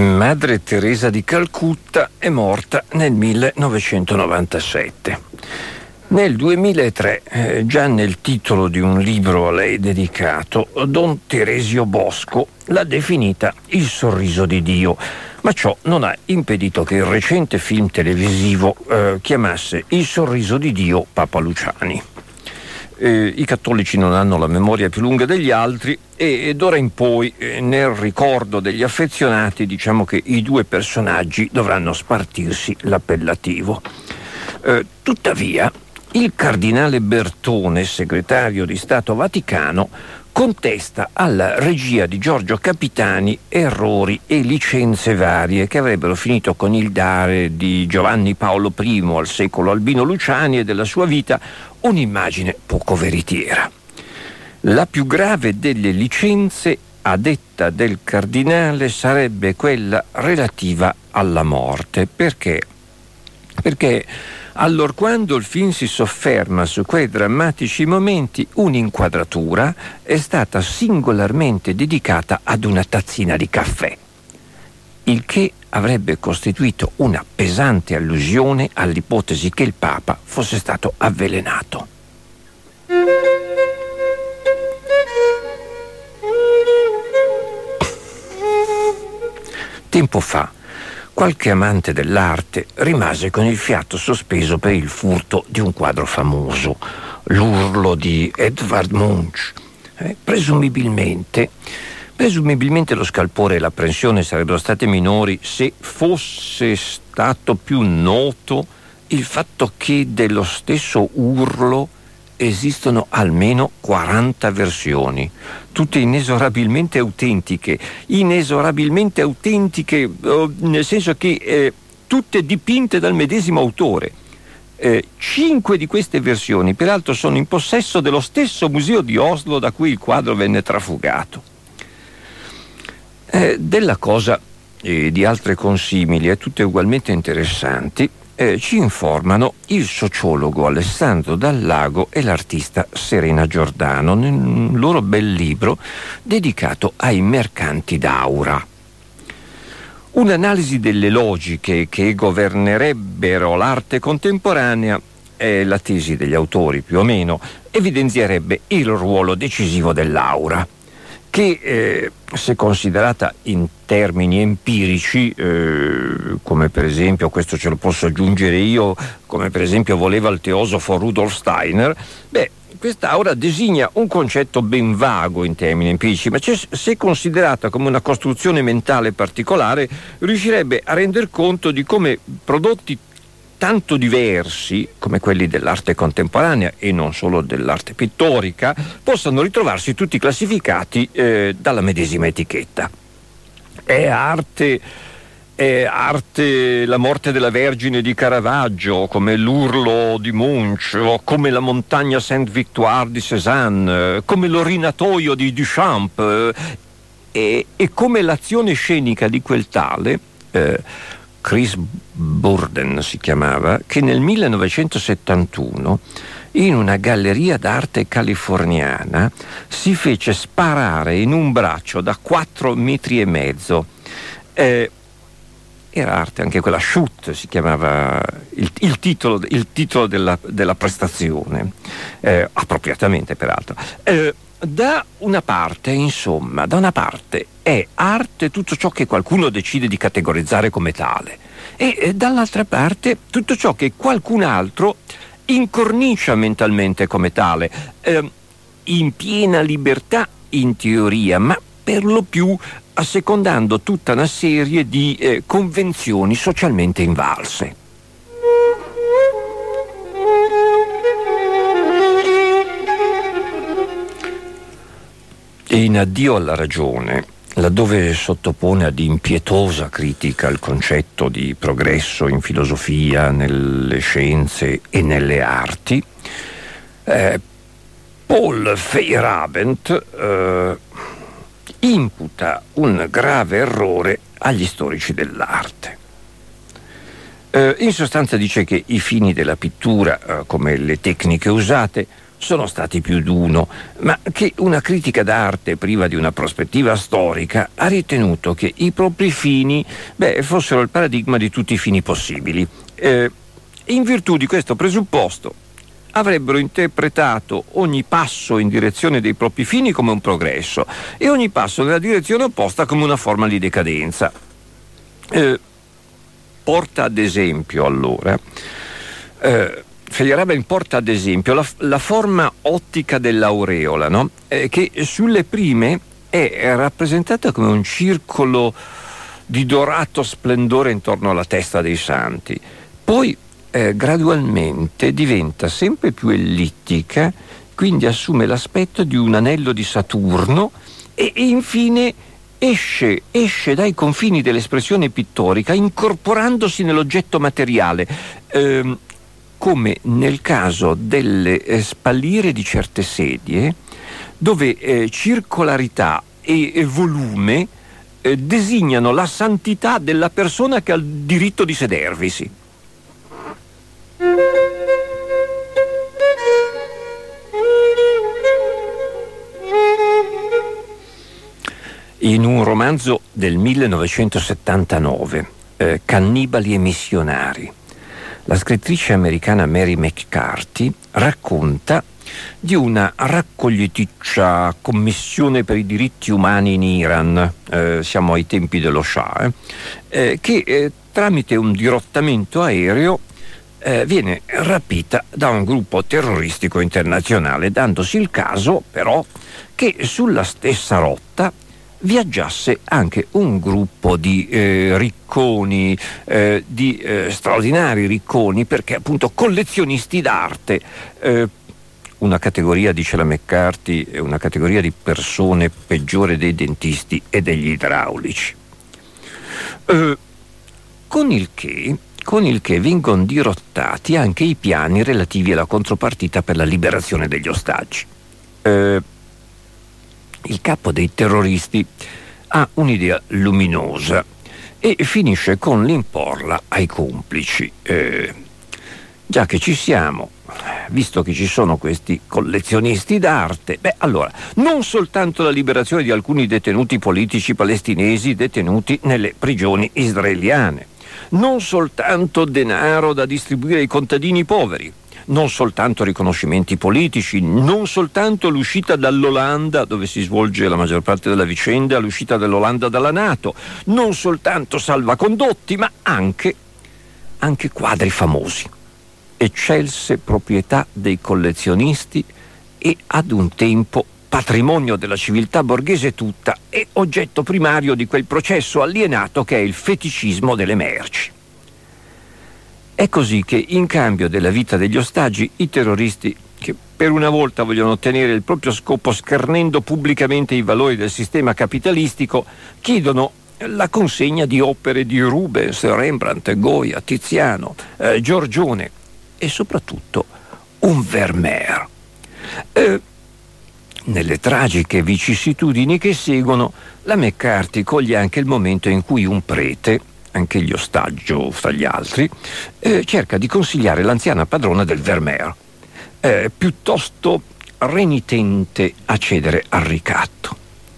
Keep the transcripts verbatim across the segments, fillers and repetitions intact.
Madre Teresa di Calcutta è morta nel millenovecentonovantasette. Nel duemilatré, eh, già nel titolo di un libro a lei dedicato, Don Teresio Bosco l'ha definita il sorriso di Dio, ma ciò non ha impedito che il recente film televisivo eh, chiamasse Il sorriso di Dio Papa Luciani. Eh, I cattolici non hanno la memoria più lunga degli altri e, e d'ora in poi, eh, nel ricordo degli affezionati, diciamo che i due personaggi dovranno spartirsi l'appellativo. Eh, tuttavia, il cardinale Bertone, segretario di Stato Vaticano, contesta alla regia di Giorgio Capitani errori e licenze varie che avrebbero finito con il dare di Giovanni Paolo I al secolo Albino Luciani e della sua vita un'immagine poco veritiera. La più grave delle licenze, a detta del cardinale, sarebbe quella relativa alla morte. Perché? Perché allorquando il film si sofferma su quei drammatici momenti, un'inquadratura è stata singolarmente dedicata ad una tazzina di caffè, il che avrebbe costituito una pesante allusione all'ipotesi che il Papa fosse stato avvelenato. Tempo fa, qualche amante dell'arte rimase con il fiato sospeso per il furto di un quadro famoso, L'urlo di Edvard Munch. Eh, presumibilmente, presumibilmente lo scalpore e l'apprensione sarebbero state minori se fosse stato più noto il fatto che dello stesso urlo esistono almeno quaranta versioni, tutte inesorabilmente autentiche, inesorabilmente autentiche, eh, nel senso che eh, tutte dipinte dal medesimo autore. Eh, cinque di queste versioni, peraltro, sono in possesso dello stesso museo di Oslo da cui il quadro venne trafugato. Eh, della cosa e di altre consimili, e tutte ugualmente interessanti, Eh, ci informano il sociologo Alessandro Dallago e l'artista Serena Giordano nel loro bel libro dedicato ai mercanti d'aura. Un'analisi delle logiche che governerebbero l'arte contemporanea, è la tesi degli autori più o meno, evidenzierebbe il ruolo decisivo dell'aura, che eh, se considerata in termini empirici, eh, come per esempio, questo ce lo posso aggiungere io, come per esempio voleva il teosofo Rudolf Steiner, beh, quest'aura designa un concetto ben vago in termini empirici, ma se considerata come una costruzione mentale particolare, riuscirebbe a render conto di come prodotti tanto diversi come quelli dell'arte contemporanea e non solo dell'arte pittorica possano ritrovarsi tutti classificati eh, dalla medesima etichetta. È arte, è arte la morte della Vergine di Caravaggio, come l'urlo di Munch, o come la montagna Sainte-Victoire di Cézanne, come l'orinatoio di Duchamp, eh, e, e come l'azione scenica di quel tale eh, Chris Burden si chiamava, che nel millenovecentosettantuno in una galleria d'arte californiana si fece sparare in un braccio da quattro metri e mezzo. Eh, era arte anche quella, Shoot si chiamava il, il titolo, il titolo della, della prestazione, eh, appropriatamente peraltro. Eh, Da una parte, insomma, da una parte è arte tutto ciò che qualcuno decide di categorizzare come tale e, e dall'altra parte tutto ciò che qualcun altro incornicia mentalmente come tale, eh, in piena libertà in teoria, ma per lo più assecondando tutta una serie di eh, convenzioni socialmente invalse. E in Addio alla ragione, laddove sottopone ad impietosa critica il concetto di progresso in filosofia, nelle scienze e nelle arti, eh, Paul Feyerabend eh, imputa un grave errore agli storici dell'arte. Eh, in sostanza dice che i fini della pittura, eh, come le tecniche usate, sono stati più d'uno, ma che una critica d'arte priva di una prospettiva storica ha ritenuto che i propri fini, beh, fossero il paradigma di tutti i fini possibili. Eh, in virtù di questo presupposto, avrebbero interpretato ogni passo in direzione dei propri fini come un progresso e ogni passo nella direzione opposta come una forma di decadenza. Eh, porta ad esempio, allora, eh, Feyerabend porta ad esempio la, la forma ottica dell'aureola, no? eh, che sulle prime è rappresentata come un circolo di dorato splendore intorno alla testa dei santi. Poi eh, gradualmente diventa sempre più ellittica, quindi assume l'aspetto di un anello di Saturno e, e infine esce, esce dai confini dell'espressione pittorica incorporandosi nell'oggetto materiale, ehm, come nel caso delle eh, spalliere di certe sedie, dove eh, circolarità e, e volume eh, designano la santità della persona che ha il diritto di sedervisi. In un romanzo del millenovecentosettantanove, eh, Cannibali e missionari, la scrittrice americana Mary McCarthy racconta di una raccoglieticcia commissione per i diritti umani in Iran, eh, siamo ai tempi dello Shah, eh, eh, che eh, tramite un dirottamento aereo eh, viene rapita da un gruppo terroristico internazionale, dandosi il caso però che sulla stessa rotta viaggiasse anche un gruppo di eh, ricconi, eh, di eh, straordinari ricconi, perché appunto collezionisti d'arte, eh, una categoria, dice la McCarthy, è una categoria di persone peggiore dei dentisti e degli idraulici. Eh, con il che con il che vengono dirottati anche i piani relativi alla contropartita per la liberazione degli ostaggi. Eh, Il capo dei terroristi ha un'idea luminosa e finisce con l'imporla ai complici. Eh, già che ci siamo, visto che ci sono questi collezionisti d'arte, beh, allora, non soltanto la liberazione di alcuni detenuti politici palestinesi detenuti nelle prigioni israeliane, non soltanto denaro da distribuire ai contadini poveri, non soltanto riconoscimenti politici, non soltanto l'uscita dall'Olanda, dove si svolge la maggior parte della vicenda, l'uscita dell'Olanda dalla NATO, non soltanto salvacondotti, ma anche, anche quadri famosi, eccelse proprietà dei collezionisti e ad un tempo patrimonio della civiltà borghese tutta e oggetto primario di quel processo alienato che è il feticismo delle merci. È così che, in cambio della vita degli ostaggi, i terroristi, che per una volta vogliono ottenere il proprio scopo schernendo pubblicamente i valori del sistema capitalistico, chiedono la consegna di opere di Rubens, Rembrandt, Goya, Tiziano, eh, Giorgione e soprattutto un Vermeer. Eh, nelle tragiche vicissitudini che seguono, la McCarthy coglie anche il momento in cui un prete, anche gli ostaggio fra gli altri, eh, cerca di consigliare l'anziana padrona del Vermeer, eh, piuttosto renitente a cedere al ricatto.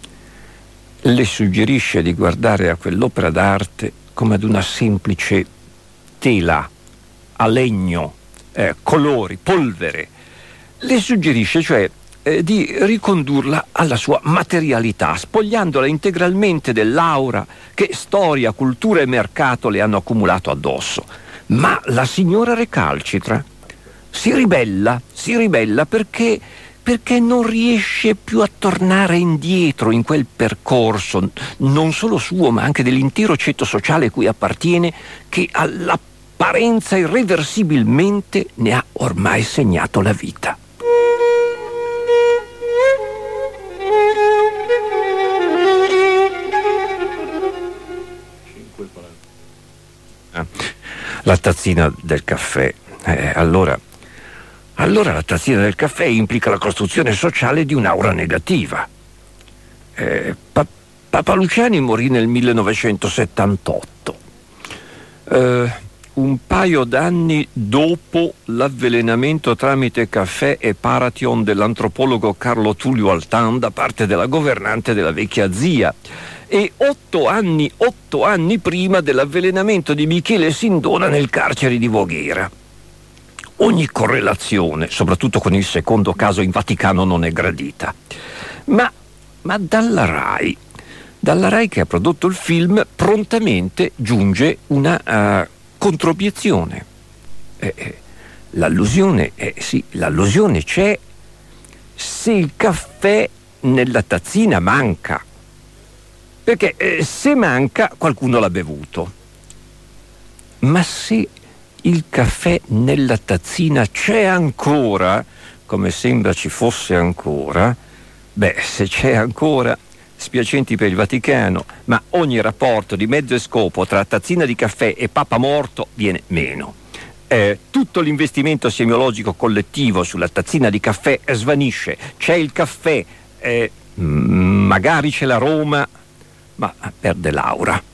Le suggerisce di guardare a quell'opera d'arte come ad una semplice tela a legno, eh, colori, polvere. Le suggerisce cioè Eh, di ricondurla alla sua materialità, spogliandola integralmente dell'aura che storia, cultura e mercato le hanno accumulato addosso. Ma la signora recalcitra, si ribella, si ribella perché, perché non riesce più a tornare indietro in quel percorso, non solo suo ma anche dell'intero ceto sociale cui appartiene, che all'apparenza irreversibilmente ne ha ormai segnato la vita. La tazzina del caffè. Eh, allora, allora la tazzina del caffè implica la costruzione sociale di un'aura negativa. Eh, pa- Papa Luciani morì nel millenovecentosettantotto. Eh, un paio d'anni dopo l'avvelenamento tramite caffè e paration dell'antropologo Carlo Tullio Altan da parte della governante della vecchia zia, e otto anni, otto anni prima dell'avvelenamento di Michele Sindona nel carcere di Voghera. Ogni correlazione, soprattutto con il secondo caso in Vaticano, non è gradita. Ma, ma dalla RAI, dalla RAI che ha prodotto il film, prontamente giunge una uh, controbiezione. Eh, eh, l'allusione, eh, sì, l'allusione c'è se il caffè nella tazzina manca. Perché eh, se manca qualcuno l'ha bevuto. Ma se il caffè nella tazzina c'è ancora, come sembra ci fosse ancora, beh, se c'è ancora, spiacenti per il Vaticano, ma ogni rapporto di mezzo e scopo tra tazzina di caffè e papa morto viene meno. Eh, tutto l'investimento semiologico collettivo sulla tazzina di caffè svanisce. C'è il caffè, eh, magari c'è la Roma, ma perde l'aura.